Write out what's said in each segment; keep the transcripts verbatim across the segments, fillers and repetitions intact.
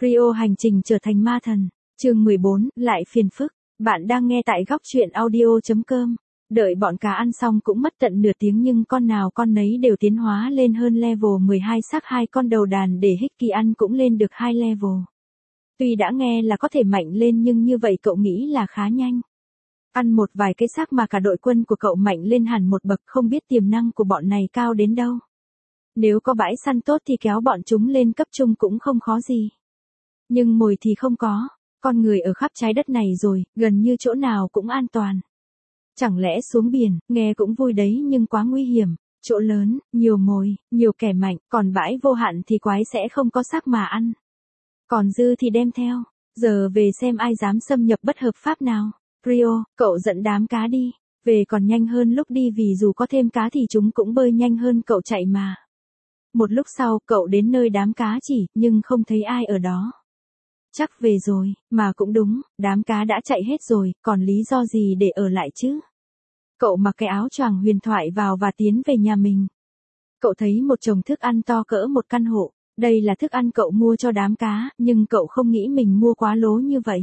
Rio hành trình trở thành ma thần. Chương mười bốn, lại phiền phức. Bạn đang nghe tại góc truyện audio chấm com. Đợi bọn cá ăn xong cũng mất tận nửa tiếng nhưng con nào con nấy đều tiến hóa lên hơn level mười hai, xác hai con đầu đàn để Hickey ăn cũng lên được hai level. Tuy đã nghe là có thể mạnh lên nhưng như vậy cậu nghĩ là khá nhanh. Ăn một vài cái xác mà cả đội quân của cậu mạnh lên hẳn một bậc, không biết tiềm năng của bọn này cao đến đâu. Nếu có bãi săn tốt thì kéo bọn chúng lên cấp trung cũng không khó gì. Nhưng mồi thì không có, con người ở khắp trái đất này rồi, gần như chỗ nào cũng an toàn. Chẳng lẽ xuống biển, nghe cũng vui đấy nhưng quá nguy hiểm, chỗ lớn, nhiều mồi, nhiều kẻ mạnh, còn bãi vô hạn thì quái sẽ không có xác mà ăn. Còn dư thì đem theo, giờ về xem ai dám xâm nhập bất hợp pháp nào. Rio, cậu dẫn đám cá đi, về còn nhanh hơn lúc đi vì dù có thêm cá thì chúng cũng bơi nhanh hơn cậu chạy mà. Một lúc sau cậu đến nơi đám cá chỉ, nhưng không thấy ai ở đó. Chắc về rồi, mà cũng đúng, đám cá đã chạy hết rồi, còn lý do gì để ở lại chứ? Cậu mặc cái áo choàng huyền thoại vào và tiến về nhà mình. Cậu thấy một chồng thức ăn to cỡ một căn hộ, đây là thức ăn cậu mua cho đám cá, nhưng cậu không nghĩ mình mua quá lố như vậy.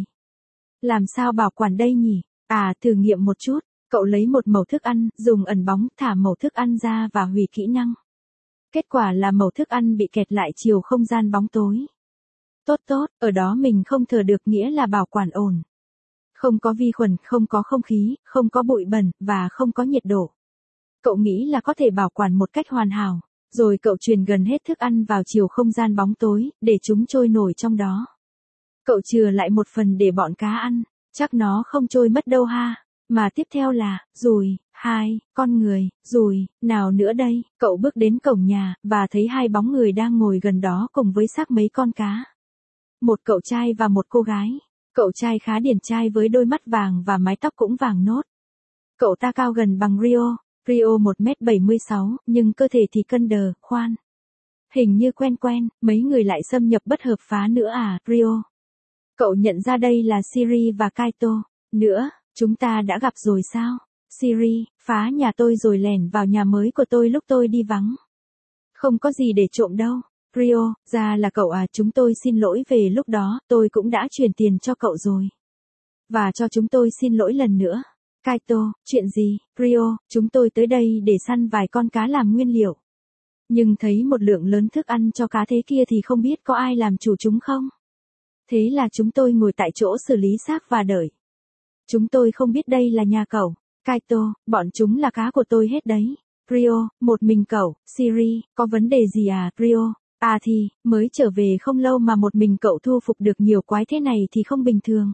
Làm sao bảo quản đây nhỉ? À, thử nghiệm một chút, cậu lấy một mẩu thức ăn, dùng ẩn bóng, thả mẩu thức ăn ra và hủy kỹ năng. Kết quả là mẩu thức ăn bị kẹt lại chiều không gian bóng tối. Tốt tốt, ở đó mình không thở được nghĩa là bảo quản ổn. Không có vi khuẩn, không có không khí, không có bụi bẩn, và không có nhiệt độ. Cậu nghĩ là có thể bảo quản một cách hoàn hảo. Rồi cậu truyền gần hết thức ăn vào chiều không gian bóng tối, để chúng trôi nổi trong đó. Cậu chừa lại một phần để bọn cá ăn, chắc nó không trôi mất đâu ha. Mà tiếp theo là, dùi, hai, con người, dùi, nào nữa đây, cậu bước đến cổng nhà, và thấy hai bóng người đang ngồi gần đó cùng với xác mấy con cá. Một cậu trai và một cô gái. Cậu trai khá điển trai với đôi mắt vàng và mái tóc cũng vàng nốt. Cậu ta cao gần bằng Rio, Rio một mét bảy mươi sáu, nhưng cơ thể thì cân đờ, khoan. Hình như quen quen, mấy người lại xâm nhập bất hợp phá nữa à, Rio. Cậu nhận ra đây là Siri và Kaito. Nữa, chúng ta đã gặp rồi sao? Siri, phá nhà tôi rồi lẻn vào nhà mới của tôi lúc tôi đi vắng. Không có gì để trộm đâu. Rio, ra là cậu à, chúng tôi xin lỗi về lúc đó, tôi cũng đã chuyển tiền cho cậu rồi. Và cho chúng tôi xin lỗi lần nữa. Kaito, chuyện gì? Rio, chúng tôi tới đây để săn vài con cá làm nguyên liệu. Nhưng thấy một lượng lớn thức ăn cho cá thế kia thì không biết có ai làm chủ chúng không? Thế là chúng tôi ngồi tại chỗ xử lý xác và đợi. Chúng tôi không biết đây là nhà cậu. Kaito, bọn chúng là cá của tôi hết đấy. Rio, một mình cậu. Siri, có vấn đề gì à, Rio? À thì, mới trở về không lâu mà một mình cậu thu phục được nhiều quái thế này thì không bình thường.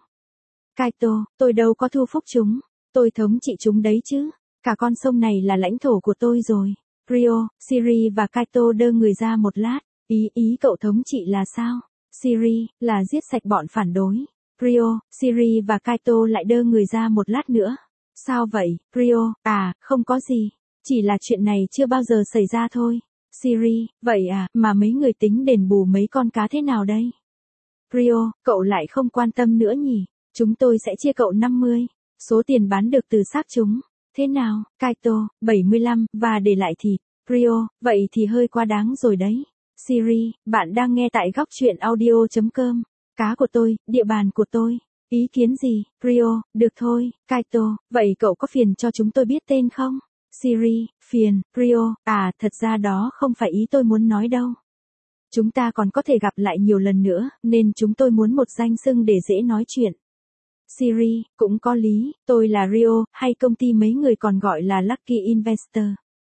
Kaito, tôi đâu có thu phục chúng. Tôi thống trị chúng đấy chứ. Cả con sông này là lãnh thổ của tôi rồi. Rio, Siri và Kaito đơ người ra một lát. Ý ý cậu thống trị là sao? Siri, là giết sạch bọn phản đối. Rio, Siri và Kaito lại đơ người ra một lát nữa. Sao vậy, Rio? À, không có gì. Chỉ là chuyện này chưa bao giờ xảy ra thôi. Siri, vậy à, mà mấy người tính đền bù mấy con cá thế nào đây? Rio, cậu lại không quan tâm nữa nhỉ? Chúng tôi sẽ chia cậu năm mươi. Số tiền bán được từ xác chúng. Thế nào, Kaito, bảy mươi lăm, và để lại thịt. Rio, vậy thì hơi quá đáng rồi đấy. Siri, bạn đang nghe tại góc truyện audio chấm com. Cá của tôi, địa bàn của tôi. Ý kiến gì, Rio? Được thôi, Kaito, vậy cậu có phiền cho chúng tôi biết tên không? Siri, phiền, Rio, à, thật ra đó không phải ý tôi muốn nói đâu. Chúng ta còn có thể gặp lại nhiều lần nữa, nên chúng tôi muốn một danh xưng để dễ nói chuyện. Siri, cũng có lý, tôi là Rio, hay công ty mấy người còn gọi là Lucky Investor.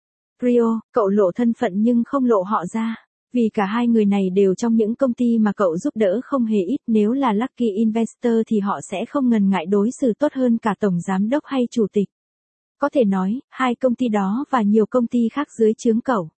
Rio, cậu lộ thân phận nhưng không lộ họ ra. Vì cả hai người này đều trong những công ty mà cậu giúp đỡ không hề ít, nếu là Lucky Investor thì họ sẽ không ngần ngại đối xử tốt hơn cả tổng giám đốc hay chủ tịch. Có thể nói, hai công ty đó và nhiều công ty khác dưới trướng cậu.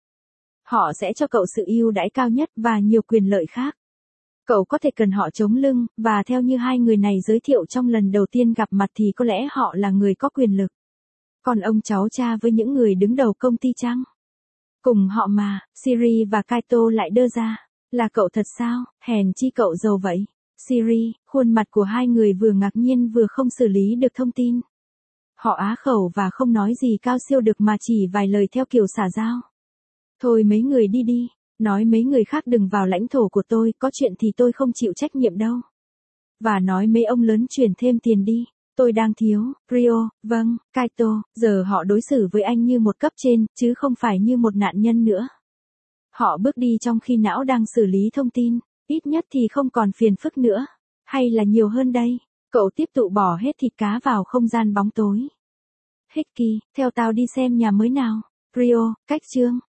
Họ sẽ cho cậu sự ưu đãi cao nhất và nhiều quyền lợi khác. Cậu có thể cần họ chống lưng, và theo như hai người này giới thiệu trong lần đầu tiên gặp mặt thì có lẽ họ là người có quyền lực. Còn ông cháu cha với những người đứng đầu công ty chăng? Cùng họ mà, Siri và Kaito lại đưa ra. Là cậu thật sao, hèn chi cậu giàu vậy. Siri, khuôn mặt của hai người vừa ngạc nhiên vừa không xử lý được thông tin. Họ á khẩu và không nói gì cao siêu được mà chỉ vài lời theo kiểu xả dao. Thôi mấy người đi đi, Nói mấy người khác đừng vào lãnh thổ của tôi, có chuyện thì tôi không chịu trách nhiệm đâu. Và nói mấy ông lớn chuyển thêm tiền đi. Tôi đang thiếu. Rio, vâng, Kaito, giờ họ đối xử với anh như một cấp trên, chứ không phải như một nạn nhân nữa. Họ bước đi trong khi não đang xử lý thông tin. Ít nhất thì không còn phiền phức nữa. Hay là nhiều hơn đây? Cậu tiếp tục bỏ hết thịt cá vào không gian bóng tối. Hickey, theo tao đi xem nhà mới nào. Rio, cách chương.